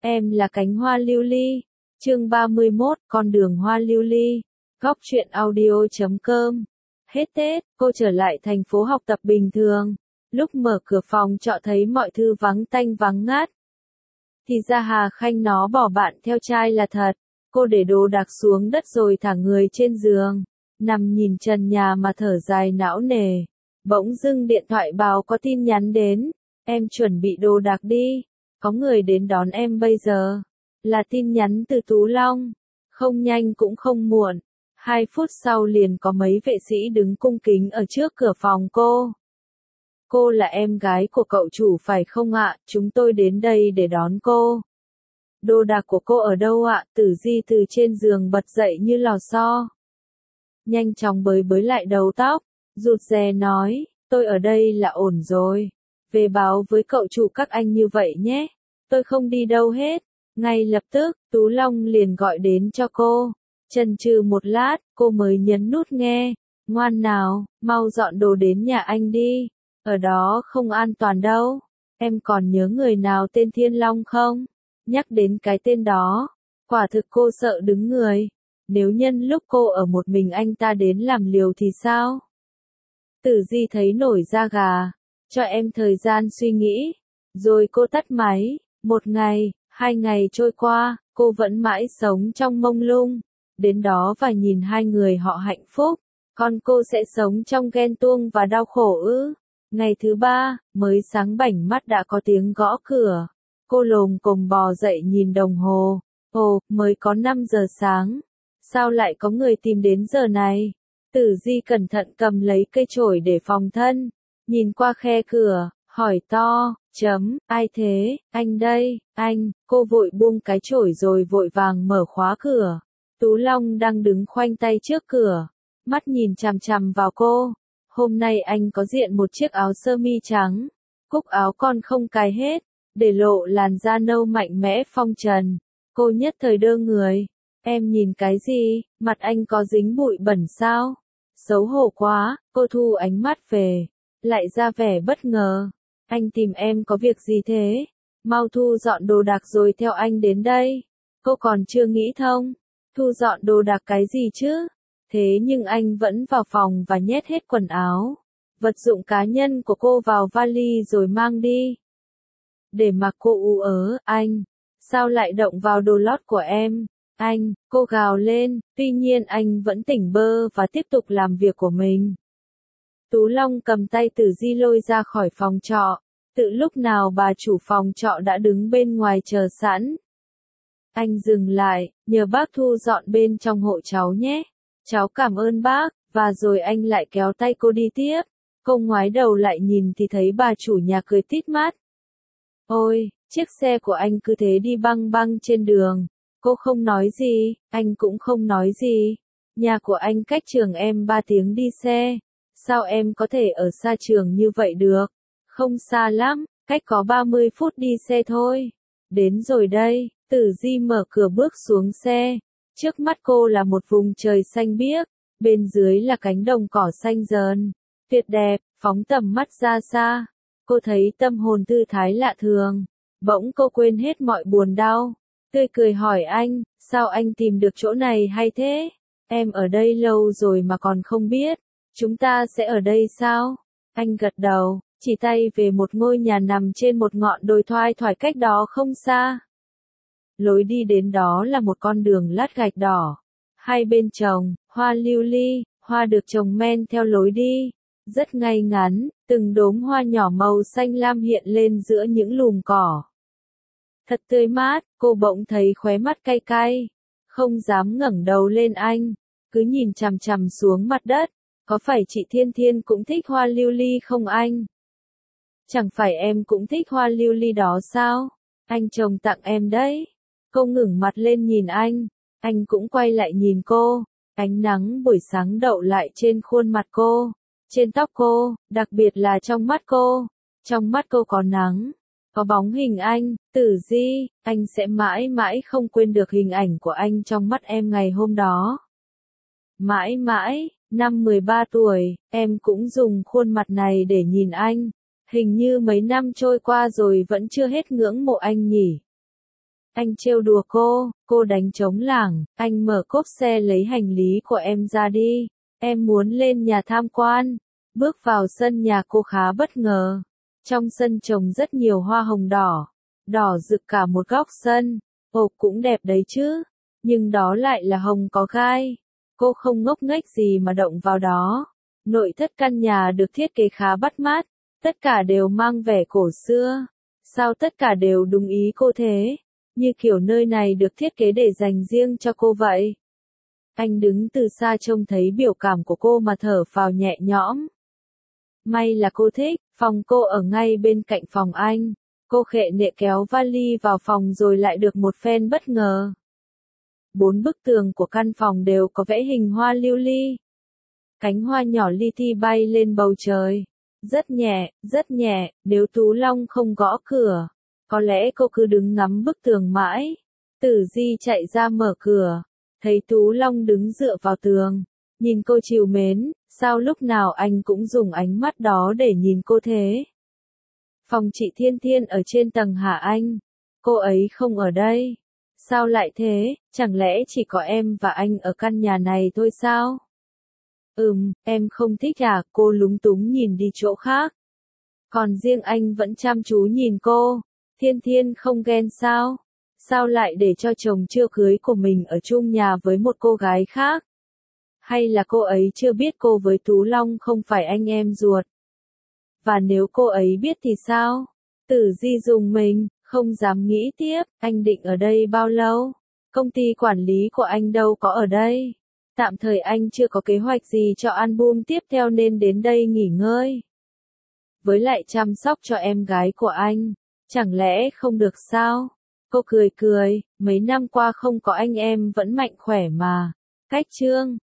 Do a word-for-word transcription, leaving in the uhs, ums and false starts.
Em là cánh hoa lưu ly. Chương ba mươi mốt, con đường hoa lưu ly. Góc truyện audio chấm com. Hết Tết, cô trở lại thành phố học tập bình thường. Lúc mở cửa phòng trọ thấy mọi thứ vắng tanh vắng ngắt. Thì ra Hà Khanh nó bỏ bạn theo trai là thật. Cô để đồ đạc xuống đất rồi thả người trên giường. Nằm nhìn trần nhà mà thở dài não nề. Bỗng dưng điện thoại báo có tin nhắn đến. Em chuẩn bị đồ đạc đi. Có người đến đón em bây giờ. Là tin nhắn từ Tú Long. Không nhanh cũng không muộn. Hai phút sau liền có mấy vệ sĩ đứng cung kính ở trước cửa phòng cô. Cô là em gái của cậu chủ phải không ạ? Chúng tôi đến đây để đón cô. Đồ đạc của cô ở đâu ạ? Tử Di từ trên giường bật dậy như lò xo. Nhanh chóng bới bới lại đầu tóc. Rụt rè nói, tôi ở đây là ổn rồi. Về báo với cậu chủ các anh như vậy nhé. Tôi không đi đâu hết. Ngay lập tức, Tú Long liền gọi đến cho cô. Chần chừ một lát, cô mới nhấn nút nghe. Ngoan nào, mau dọn đồ đến nhà anh đi. Ở đó không an toàn đâu. Em còn nhớ người nào tên Thiên Long không? Nhắc đến cái tên đó, quả thực cô sợ đứng người. Nếu nhân lúc cô ở một mình anh ta đến làm liều thì sao? Tử Di thấy nổi da gà. Cho em thời gian suy nghĩ. Rồi cô tắt máy. Một ngày, hai ngày trôi qua, cô vẫn mãi sống trong mông lung. Đến đó và nhìn hai người họ hạnh phúc. Còn cô sẽ sống trong ghen tuông và đau khổ ư? Ngày thứ ba, mới sáng bảnh mắt đã có tiếng gõ cửa. Cô lồm cồm bò dậy nhìn đồng hồ. Ồ, mới có năm giờ sáng. Sao lại có người tìm đến giờ này? Tử Di cẩn thận cầm lấy cây chổi để phòng thân. Nhìn qua khe cửa, hỏi to, chấm, ai thế? Anh đây, anh. Cô vội buông cái chổi rồi vội vàng mở khóa cửa. Tú Long đang đứng khoanh tay trước cửa. Mắt nhìn chằm chằm vào cô. Hôm nay anh có diện một chiếc áo sơ mi trắng. Cúc áo còn không cài hết. Để lộ làn da nâu mạnh mẽ phong trần. Cô nhất thời đơ người. Em nhìn cái gì? Mặt anh có dính bụi bẩn sao? Xấu hổ quá, cô thu ánh mắt về. Lại ra vẻ bất ngờ. Anh tìm em có việc gì thế? Mau thu dọn đồ đạc rồi theo anh đến đây. Cô còn chưa nghĩ thông. Thu dọn đồ đạc cái gì chứ? Thế nhưng anh vẫn vào phòng và nhét hết quần áo, vật dụng cá nhân của cô vào vali rồi mang đi. Để mặc cô ú ớ, anh, sao lại động vào đồ lót của em? Anh, cô gào lên, tuy nhiên anh vẫn tỉnh bơ và tiếp tục làm việc của mình. Tú Long cầm tay Tử Di lôi ra khỏi phòng trọ, tự lúc nào bà chủ phòng trọ đã đứng bên ngoài chờ sẵn. Anh dừng lại, nhờ bác thu dọn bên trong hộ cháu nhé. Cháu cảm ơn bác, và rồi anh lại kéo tay cô đi tiếp. Cô ngoái đầu lại nhìn thì thấy bà chủ nhà cười tít mắt. Ôi, chiếc xe của anh cứ thế đi băng băng trên đường. Cô không nói gì, anh cũng không nói gì. Nhà của anh cách trường em ba tiếng đi xe. Sao em có thể ở xa trường như vậy được? Không xa lắm, cách có ba mươi phút đi xe thôi. Đến rồi đây, Tử Di mở cửa bước xuống xe. Trước mắt cô là một vùng trời xanh biếc, bên dưới là cánh đồng cỏ xanh rờn, tuyệt đẹp, phóng tầm mắt ra xa. Cô thấy tâm hồn thư thái lạ thường, bỗng cô quên hết mọi buồn đau, tươi cười hỏi anh, sao anh tìm được chỗ này hay thế? Em ở đây lâu rồi mà còn không biết, chúng ta sẽ ở đây sao? Anh gật đầu, chỉ tay về một ngôi nhà nằm trên một ngọn đồi thoai thoải cách đó không xa. Lối đi đến đó là một con đường lát gạch đỏ. Hai bên trồng, hoa lưu ly, hoa được trồng men theo lối đi. Rất ngay ngắn, từng đốm hoa nhỏ màu xanh lam hiện lên giữa những lùm cỏ. Thật tươi mát, cô bỗng thấy khóe mắt cay cay. Không dám ngẩng đầu lên anh, cứ nhìn chằm chằm xuống mặt đất. Có phải chị Thiên Thiên cũng thích hoa lưu ly không anh? Chẳng phải em cũng thích hoa lưu ly đó sao? Anh trồng tặng em đấy. Cô ngẩng mặt lên nhìn anh, anh cũng quay lại nhìn cô, ánh nắng buổi sáng đậu lại trên khuôn mặt cô, trên tóc cô, đặc biệt là trong mắt cô. Trong mắt cô có nắng, có bóng hình anh. Tử Di, anh sẽ mãi mãi không quên được hình ảnh của anh trong mắt em ngày hôm đó. Mãi mãi, năm mười ba tuổi, em cũng dùng khuôn mặt này để nhìn anh. Hình như mấy năm trôi qua rồi vẫn chưa hết ngưỡng mộ anh nhỉ. Anh trêu đùa cô, cô đánh trống lảng, anh mở cốp xe lấy hành lý của em ra đi, em muốn lên nhà tham quan. Bước vào sân nhà cô khá bất ngờ. Trong sân trồng rất nhiều hoa hồng đỏ, đỏ rực cả một góc sân. Ồ, cũng đẹp đấy chứ, nhưng đó lại là hồng có gai. Cô không ngốc nghếch gì mà động vào đó. Nội thất căn nhà được thiết kế khá bắt mắt, tất cả đều mang vẻ cổ xưa. Sao tất cả đều đúng ý cô thế? Như kiểu nơi này được thiết kế để dành riêng cho cô vậy. Anh đứng từ xa trông thấy biểu cảm của cô mà thở phào nhẹ nhõm. May là cô thích, phòng cô ở ngay bên cạnh phòng anh. Cô khệ nệ kéo vali vào phòng rồi lại được một phen bất ngờ. Bốn bức tường của căn phòng đều có vẽ hình hoa lưu ly. Cánh hoa nhỏ li ti bay lên bầu trời. Rất nhẹ, rất nhẹ, nếu Tú Long không gõ cửa, có lẽ cô cứ đứng ngắm bức tường mãi. Tử Di chạy ra mở cửa, thấy Tú Long đứng dựa vào tường, nhìn cô trìu mến, sao lúc nào anh cũng dùng ánh mắt đó để nhìn cô thế? Phòng chị Thiên Thiên ở trên tầng hả anh? Cô ấy không ở đây. Sao lại thế, chẳng lẽ chỉ có em và anh ở căn nhà này thôi sao? Ừm, em không thích à, cô lúng túng nhìn đi chỗ khác. Còn riêng anh vẫn chăm chú nhìn cô. Thiên Thiên không ghen sao? Sao lại để cho chồng chưa cưới của mình ở chung nhà với một cô gái khác? Hay là cô ấy chưa biết cô với Tú Long không phải anh em ruột? Và nếu cô ấy biết thì sao? Tử Di dùng mình, không dám nghĩ tiếp, anh định ở đây bao lâu? Công ty quản lý của anh đâu có ở đây. Tạm thời anh chưa có kế hoạch gì cho album tiếp theo nên đến đây nghỉ ngơi. Với lại chăm sóc cho em gái của anh, chẳng lẽ không được sao? Cô cười cười, mấy năm qua không có anh em vẫn mạnh khỏe mà. Cách chương